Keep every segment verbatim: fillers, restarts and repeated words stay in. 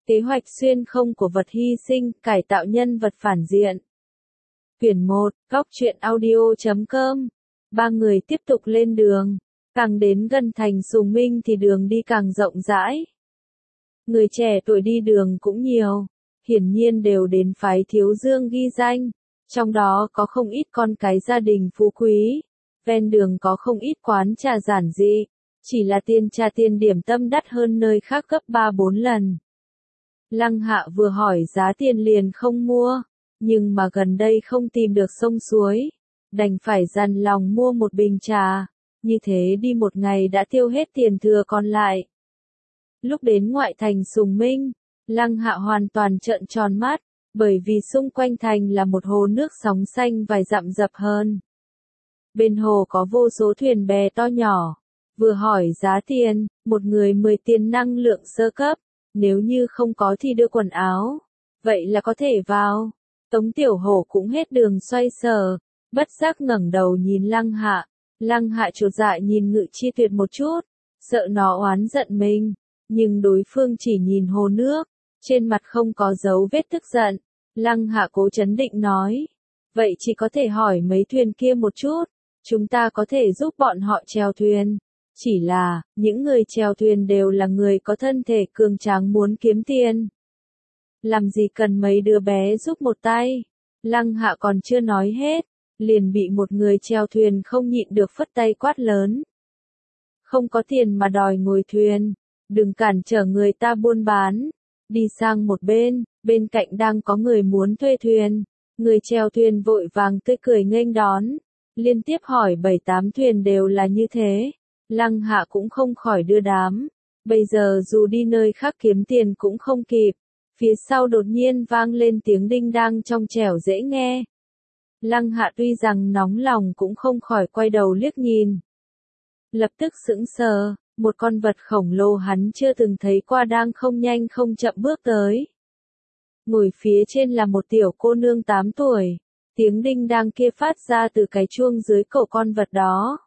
Kế hoạch xuyên không của vật hy sinh, cải tạo nhân vật phản diện. Quyển một, góc truyện audio chấm com. Ba người tiếp tục lên đường. Càng đến gần thành Sùng Minh thì đường đi càng rộng rãi. Người trẻ tuổi đi đường cũng nhiều. Hiển nhiên đều đến phái Thiếu Dương ghi danh. Trong đó có không ít con cái gia đình phú quý. Ven đường có không ít quán trà giản dị. Chỉ là tiền trà tiền điểm tâm đắt hơn nơi khác gấp ba bốn lần. Lăng Hạ vừa hỏi giá tiền liền không mua, nhưng mà gần đây không tìm được sông suối, đành phải dằn lòng mua một bình trà, như thế đi một ngày đã tiêu hết tiền thừa còn lại. Lúc đến ngoại thành Sùng Minh, Lăng Hạ hoàn toàn trợn tròn mắt, bởi vì xung quanh thành là một hồ nước sóng xanh vài dặm dập hơn. Bên hồ có vô số thuyền bè to nhỏ, vừa hỏi giá tiền, một người mười tiền năng lượng sơ cấp. Nếu như không có thì đưa quần áo, vậy là có thể vào. Tống Tiểu Hổ cũng hết đường xoay sở, bất giác ngẩng đầu nhìn Lăng Hạ. Lăng Hạ chột dạ nhìn Ngự Chi Tuyệt một chút, sợ nó oán giận mình, nhưng đối phương chỉ nhìn hồ nước, trên mặt không có dấu vết tức giận. Lăng Hạ cố trấn định nói, vậy chỉ có thể hỏi mấy thuyền kia một chút, chúng ta có thể giúp bọn họ chèo thuyền. Chỉ là, những người chèo thuyền đều là người có thân thể cường tráng muốn kiếm tiền. Làm gì cần mấy đứa bé giúp một tay. Lăng Hạ còn chưa nói hết, liền bị một người chèo thuyền không nhịn được phất tay quát lớn. Không có tiền mà đòi ngồi thuyền, đừng cản trở người ta buôn bán. Đi sang một bên, bên cạnh đang có người muốn thuê thuyền. Người chèo thuyền vội vàng tươi cười nghênh đón. Liên tiếp hỏi bảy tám thuyền đều là như thế. Lăng Hạ cũng không khỏi đưa đám. Bây giờ dù đi nơi khác kiếm tiền cũng không kịp. Phía sau đột nhiên vang lên tiếng đinh đang trong trẻo dễ nghe. Lăng Hạ tuy rằng nóng lòng cũng không khỏi quay đầu liếc nhìn. Lập tức sững sờ, một con vật khổng lồ hắn chưa từng thấy qua đang không nhanh không chậm bước tới. Ngồi phía trên là một tiểu cô nương tám tuổi. Tiếng đinh đang kia phát ra từ cái chuông dưới cổ con vật đó.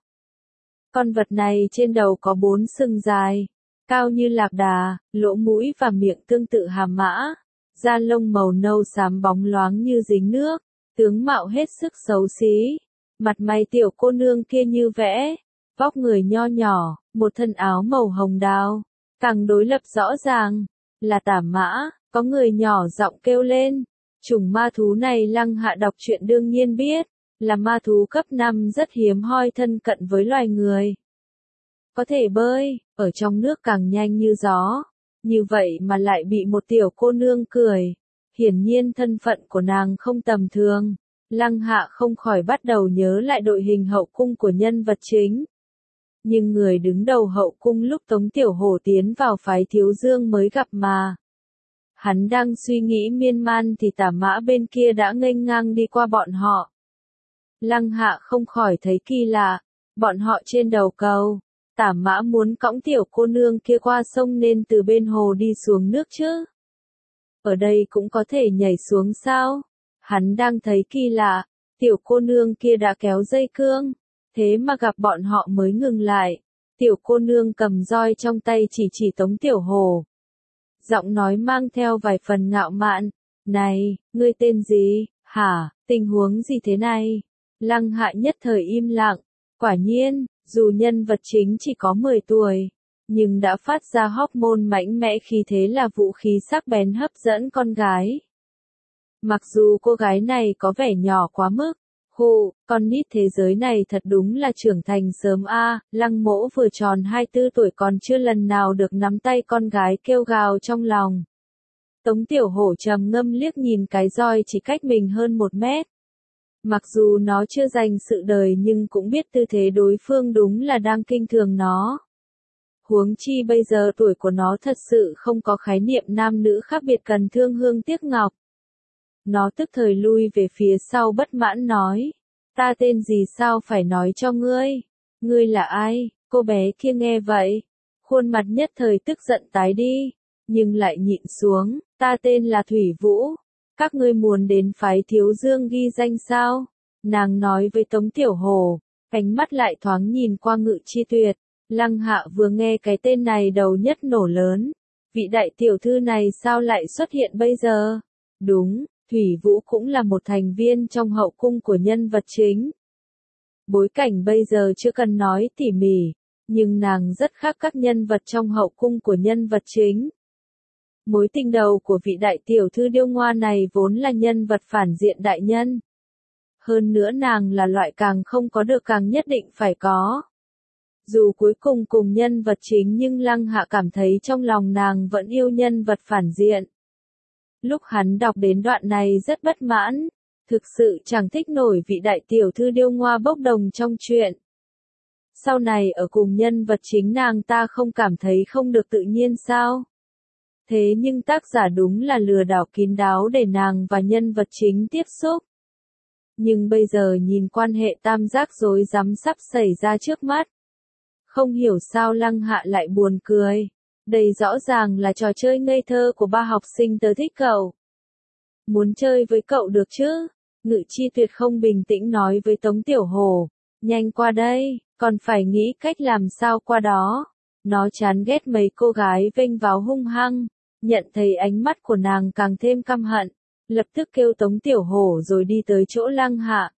Con vật này trên đầu có bốn sừng dài, cao như lạc đà, lỗ mũi và miệng tương tự hàm mã, da lông màu nâu xám bóng loáng như dính nước, tướng mạo hết sức xấu xí. Mặt mày tiểu cô nương kia như vẽ, vóc người nho nhỏ, một thân áo màu hồng đào, càng đối lập rõ ràng, là Tả Mã. Có người nhỏ giọng kêu lên, chủng ma thú này Lăng Hạ đọc truyện đương nhiên biết. Là ma thú cấp năm rất hiếm hoi thân cận với loài người. Có thể bơi, ở trong nước càng nhanh như gió. Như vậy mà lại bị một tiểu cô nương cười. Hiển nhiên thân phận của nàng không tầm thường. Lăng Hạ không khỏi bắt đầu nhớ lại đội hình hậu cung của nhân vật chính. Nhưng người đứng đầu hậu cung lúc Tống Tiểu Hổ tiến vào phái Thiếu Dương mới gặp mà. Hắn đang suy nghĩ miên man thì Tả Mã bên kia đã nghênh ngang đi qua bọn họ. Lăng Hạ không khỏi thấy kỳ lạ, bọn họ trên đầu cầu, Tả Mã muốn cõng tiểu cô nương kia qua sông nên từ bên hồ đi xuống nước chứ. Ở đây cũng có thể nhảy xuống sao? Hắn đang thấy kỳ lạ, tiểu cô nương kia đã kéo dây cương, thế mà gặp bọn họ mới ngừng lại. Tiểu cô nương cầm roi trong tay chỉ chỉ Tống Tiểu Hổ. Giọng nói mang theo vài phần ngạo mạn, này, ngươi tên gì, hả, tình huống gì thế này? Lăng Hạ nhất thời im lặng, quả nhiên, dù nhân vật chính chỉ có mười tuổi, nhưng đã phát ra hormone mạnh mẽ khí thế là vũ khí sắc bén hấp dẫn con gái. Mặc dù cô gái này có vẻ nhỏ quá mức, hù, con nít thế giới này thật đúng là trưởng thành sớm a. Lăng Mỗ vừa tròn hai mươi tư tuổi còn chưa lần nào được nắm tay con gái kêu gào trong lòng. Tống Tiểu Hổ trầm ngâm liếc nhìn cái roi chỉ cách mình hơn một mét. Mặc dù nó chưa dành sự đời nhưng cũng biết tư thế đối phương đúng là đang kinh thường nó. Huống chi bây giờ tuổi của nó thật sự không có khái niệm nam nữ khác biệt cần thương hương tiếc ngọc. Nó tức thời lui về phía sau bất mãn nói, ta tên gì sao phải nói cho ngươi, ngươi là ai? Cô bé kia nghe vậy, khuôn mặt nhất thời tức giận tái đi, nhưng lại nhịn xuống, ta tên là Thủy Vũ. Các ngươi muốn đến phái Thiếu Dương ghi danh sao? Nàng nói với Tống Tiểu Hổ, ánh mắt lại thoáng nhìn qua Ngự Chi Tuyệt. Lăng Hạ vừa nghe cái tên này đầu nhất nổ lớn. vị đại tiểu thư này sao lại xuất hiện bây giờ? Đúng, Thủy Vũ cũng là một thành viên trong hậu cung của nhân vật chính. Bối cảnh bây giờ chưa cần nói tỉ mỉ, nhưng nàng rất khác các nhân vật trong hậu cung của nhân vật chính. Mối tình đầu của vị đại tiểu thư điêu ngoa này vốn là nhân vật phản diện đại nhân. Hơn nữa nàng là loại càng không có được càng nhất định phải có. Dù cuối cùng cùng nhân vật chính nhưng Lăng Hạ cảm thấy trong lòng nàng vẫn yêu nhân vật phản diện. Lúc hắn đọc đến đoạn này rất bất mãn, thực sự chẳng thích nổi vị đại tiểu thư điêu ngoa bốc đồng trong chuyện. Sau này ở cùng nhân vật chính nàng ta không cảm thấy không được tự nhiên sao? Thế nhưng tác giả đúng là lừa đảo kín đáo để nàng và nhân vật chính tiếp xúc. Nhưng bây giờ nhìn quan hệ tam giác rối rắm sắp xảy ra trước mắt. Không hiểu sao Lăng Hạ lại buồn cười. Đây rõ ràng là trò chơi ngây thơ của ba học sinh tớ thích cậu. Muốn chơi với cậu được chứ? Ngự Chi Tuyệt không bình tĩnh nói với Tống Tiểu Hổ. Nhanh qua đây, còn phải nghĩ cách làm sao qua đó. Nó chán ghét mấy cô gái vênh váo hung hăng. Nhận thấy ánh mắt của nàng càng thêm căm hận. Lập tức kêu Tống Tiểu Hổ rồi đi tới chỗ Lăng Hạ.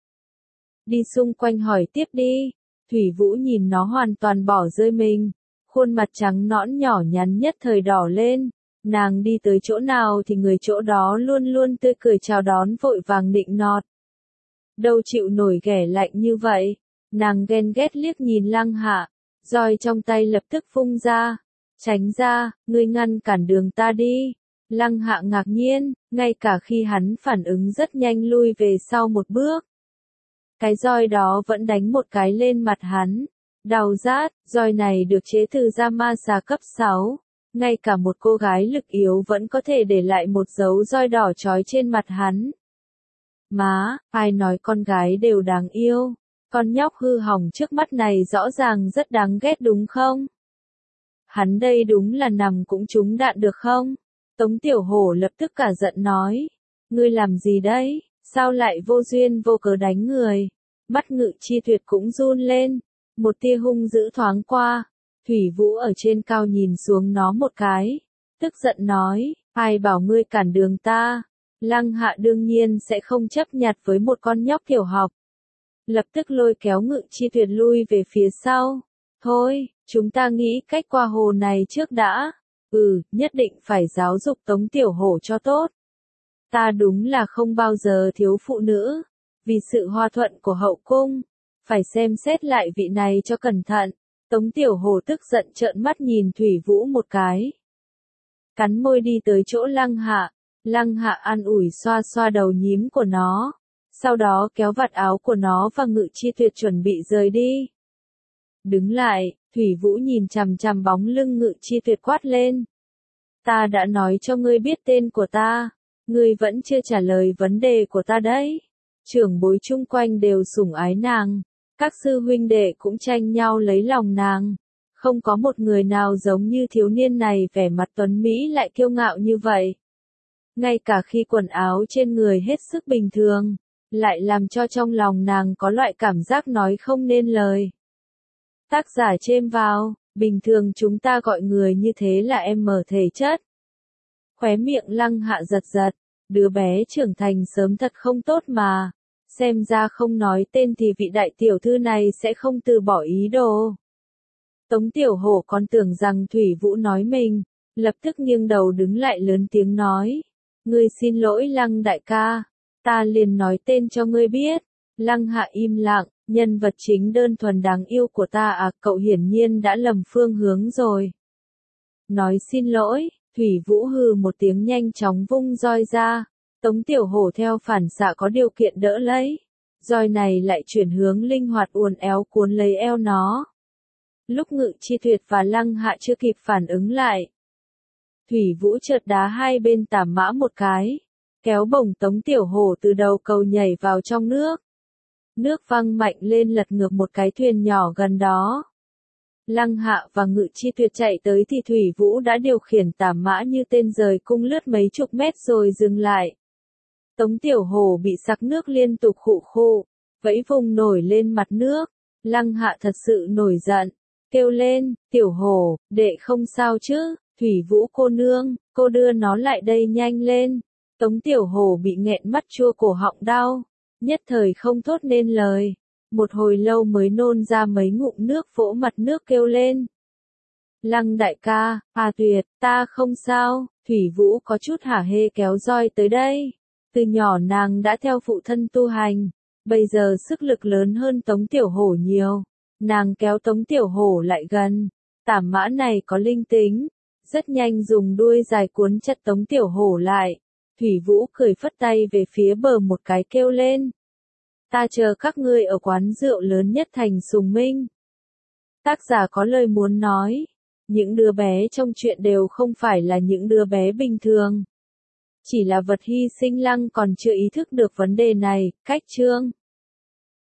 Đi xung quanh hỏi tiếp đi. Thủy Vũ nhìn nó hoàn toàn bỏ rơi mình. Khuôn mặt trắng nõn nhỏ nhắn nhất thời đỏ lên. Nàng đi tới chỗ nào thì người chỗ đó luôn luôn tươi cười chào đón vội vàng nịnh nọt. Đâu chịu nổi ghẻ lạnh như vậy. Nàng ghen ghét liếc nhìn Lăng Hạ. Roi trong tay lập tức vung ra. Tránh ra, ngươi ngăn cản đường ta đi. Lăng Hạ ngạc nhiên, ngay cả khi hắn phản ứng rất nhanh lui về sau một bước. Cái roi đó vẫn đánh một cái lên mặt hắn. Đau rát, roi này được chế từ da ma xà cấp sáu. Ngay cả một cô gái lực yếu vẫn có thể để lại một dấu roi đỏ chói trên mặt hắn. Má, ai nói con gái đều đáng yêu. Con nhóc hư hỏng trước mắt này rõ ràng rất đáng ghét đúng không? Hắn đây đúng là nằm cũng trúng đạn được không? Tống Tiểu Hổ lập tức cả giận nói. Ngươi làm gì đấy? Sao lại vô duyên vô cớ đánh người? Mắt Ngự Chi Tuyệt cũng run lên. Một tia hung dữ thoáng qua. Thủy Vũ ở trên cao nhìn xuống nó một cái. Tức giận nói. Ai bảo ngươi cản đường ta? Lăng Hạ đương nhiên sẽ không chấp nhặt với một con nhóc tiểu học. Lập tức lôi kéo Ngự Chi Tuyệt lui về phía sau. Thôi, chúng ta nghĩ cách qua hồ này trước đã. Ừ, nhất định phải giáo dục Tống Tiểu Hổ cho tốt. Ta đúng là không bao giờ thiếu phụ nữ. Vì sự hòa thuận của hậu cung. Phải xem xét lại vị này cho cẩn thận. Tống Tiểu Hổ tức giận trợn mắt nhìn Thủy Vũ một cái. Cắn môi đi tới chỗ Lăng Hạ. Lăng Hạ an ủi xoa xoa đầu nhím của nó. Sau đó kéo vạt áo của nó và Ngự Chi Tuyệt chuẩn bị rời đi. Đứng lại, Thủy Vũ nhìn chằm chằm bóng lưng Ngự Chi Tuyệt quát lên. Ta đã nói cho ngươi biết tên của ta. Ngươi vẫn chưa trả lời vấn đề của ta đấy. Trưởng bối chung quanh đều sủng ái nàng. Các sư huynh đệ cũng tranh nhau lấy lòng nàng. Không có một người nào giống như thiếu niên này vẻ mặt tuấn Mỹ lại kiêu ngạo như vậy. Ngay cả khi quần áo trên người hết sức bình thường, lại làm cho trong lòng nàng có loại cảm giác nói không nên lời. Tác giả chêm vào, bình thường chúng ta gọi người như thế là em mở thể chất. Khóe miệng Lăng Hạ giật giật, đứa bé trưởng thành sớm thật không tốt mà. Xem ra không nói tên thì vị đại tiểu thư này sẽ không từ bỏ ý đồ. Tống Tiểu Hổ còn tưởng rằng Thủy Vũ nói mình, lập tức nghiêng đầu đứng lại lớn tiếng nói. Ngươi xin lỗi Lăng đại ca, ta liền nói tên cho ngươi biết. Lăng Hạ im lặng, nhân vật chính đơn thuần đáng yêu của ta à, cậu hiển nhiên đã lầm phương hướng rồi. Nói xin lỗi, Thủy Vũ hừ một tiếng nhanh chóng vung roi ra. Tống Tiểu Hổ theo phản xạ có điều kiện đỡ lấy. Roi này lại chuyển hướng linh hoạt uốn éo cuốn lấy eo nó. Lúc Ngự Chi Tuyệt và Lăng Hạ chưa kịp phản ứng lại. Thủy Vũ chợt đá hai bên tảm mã một cái. Kéo bổng Tống Tiểu Hổ từ đầu cầu nhảy vào trong nước. Nước văng mạnh lên lật ngược một cái thuyền nhỏ gần đó. Lăng Hạ và Ngự Chi Tuyệt chạy tới thì Thủy Vũ đã điều khiển tảm mã như tên rời cung lướt mấy chục mét rồi dừng lại. Tống Tiểu Hổ bị sặc nước liên tục khụ khụ, vẫy vùng nổi lên mặt nước. Lăng Hạ thật sự nổi giận, kêu lên, Tiểu Hổ, đệ không sao chứ? Thủy Vũ cô nương, cô đưa nó lại đây nhanh lên. Tống Tiểu Hổ bị nghẹn mắt chua cổ họng đau, nhất thời không thốt nên lời. Một hồi lâu mới nôn ra mấy ngụm nước vỗ mặt nước kêu lên. Lăng đại ca, à tuyệt, ta không sao. Thủy Vũ có chút hả hê kéo roi tới đây. Từ nhỏ nàng đã theo phụ thân tu hành, bây giờ sức lực lớn hơn Tống Tiểu Hổ nhiều. Nàng kéo Tống Tiểu Hổ lại gần. Tảm mã này có linh tính, rất nhanh dùng đuôi dài cuốn chặt Tống Tiểu Hổ lại. Thủy Vũ cười phất tay về phía bờ một cái kêu lên. Ta chờ các ngươi ở quán rượu lớn nhất thành Sùng Minh. Tác giả có lời muốn nói. Những đứa bé trong chuyện đều không phải là những đứa bé bình thường. Chỉ là vật hy sinh. Lăng còn chưa ý thức được vấn đề này. Cách chương